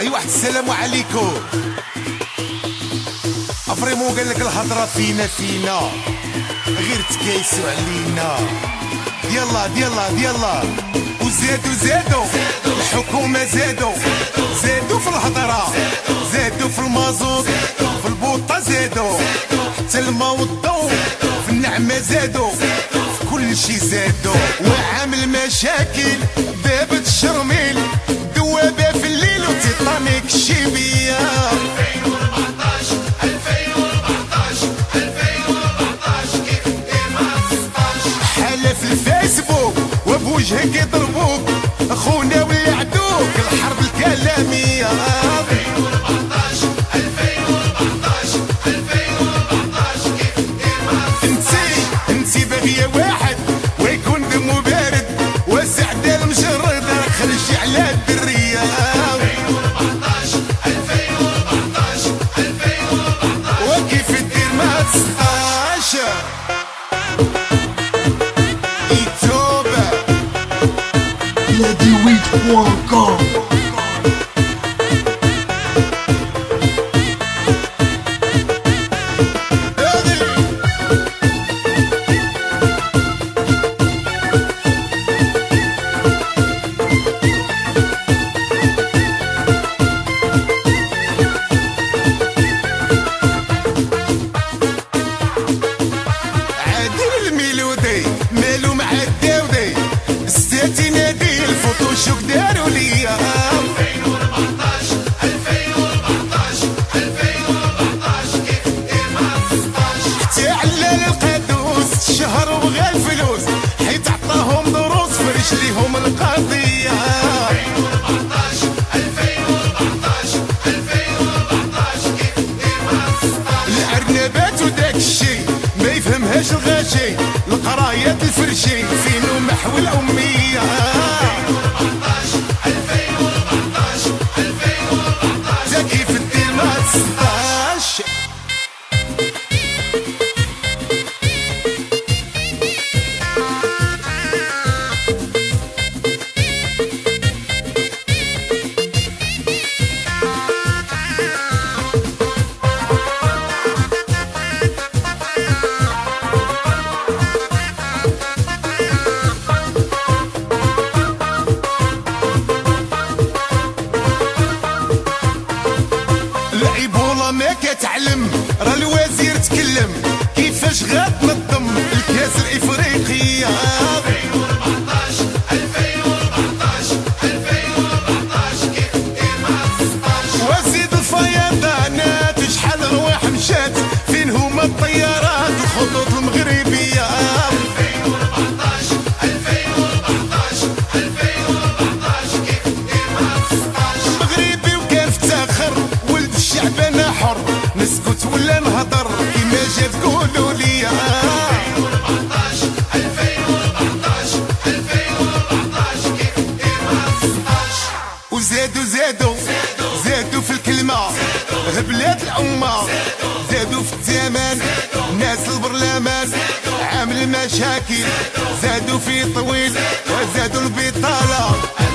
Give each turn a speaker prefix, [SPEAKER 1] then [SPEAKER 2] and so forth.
[SPEAKER 1] اي واحد السلام عليكم. افريمون قال لك الهضره فينا غير تكايسوا علينا. يلا وزادوا الحكومه زادوا في الهضره، زادوا في المازوت، في البوطه زادوا، حتى الماء والضو في النعمه زادوا، في كل شي زادوا. وعامل مشاكل باب الشرميل، دوابه في الليل وتيطانيك الشيبيه.
[SPEAKER 2] 2014 كيف دير مع 16
[SPEAKER 1] حالة في الفيسبوك وبوجهك يضربوك، اخونا ويعدوك الحرب الكلاميه.
[SPEAKER 2] 2014 كيف دير مع 16
[SPEAKER 1] انتي باغيه واحد ويكون دمو بارد، وسعدة المجرد خرج على الدريه.
[SPEAKER 2] 2014
[SPEAKER 1] وكيف دير مع 16 يتوبه.
[SPEAKER 3] Lady8.com.
[SPEAKER 1] عادل الميلودي مالو مع الداودي، الساتي نادي الفوتوشوك داروا ليا.
[SPEAKER 2] 2014 كيف دير مع 16
[SPEAKER 1] حتى علال القادوس الشهر وبغى الفلوس، حيت عطاهم دروس فرش ليهم القضيه.
[SPEAKER 2] 2014 كيف دير مع 16
[SPEAKER 1] الارنبات وداك الشي ما يفهمهاش الغاشي، القرايات الفرشي فينو محو الاميه.
[SPEAKER 2] 2014
[SPEAKER 1] تا كيف دير مع 16 العيبوله ما كتعلم، راه الوزير تكلم كيفاش غتنظم الكاس الافريقيه.
[SPEAKER 2] 2014 كيف دير مع 16
[SPEAKER 1] وزيد الفيضانات شحال رواح مشات، فين هما الطيارات الخطوط المغربيه.
[SPEAKER 2] 2014 كيف دير مع 16
[SPEAKER 1] مغربي وكان افتخر ولد الشعب انا حر، نسكت ولا نهضر كيما جا تقولوا ليا.
[SPEAKER 2] 2014 كيف دير مع 16
[SPEAKER 1] وزادوا في الكلمه، هبلات الامه زادوا في الثمن، ناس البرلمان عامل مشاكل، زادوا في طويل وزادوا البطاله.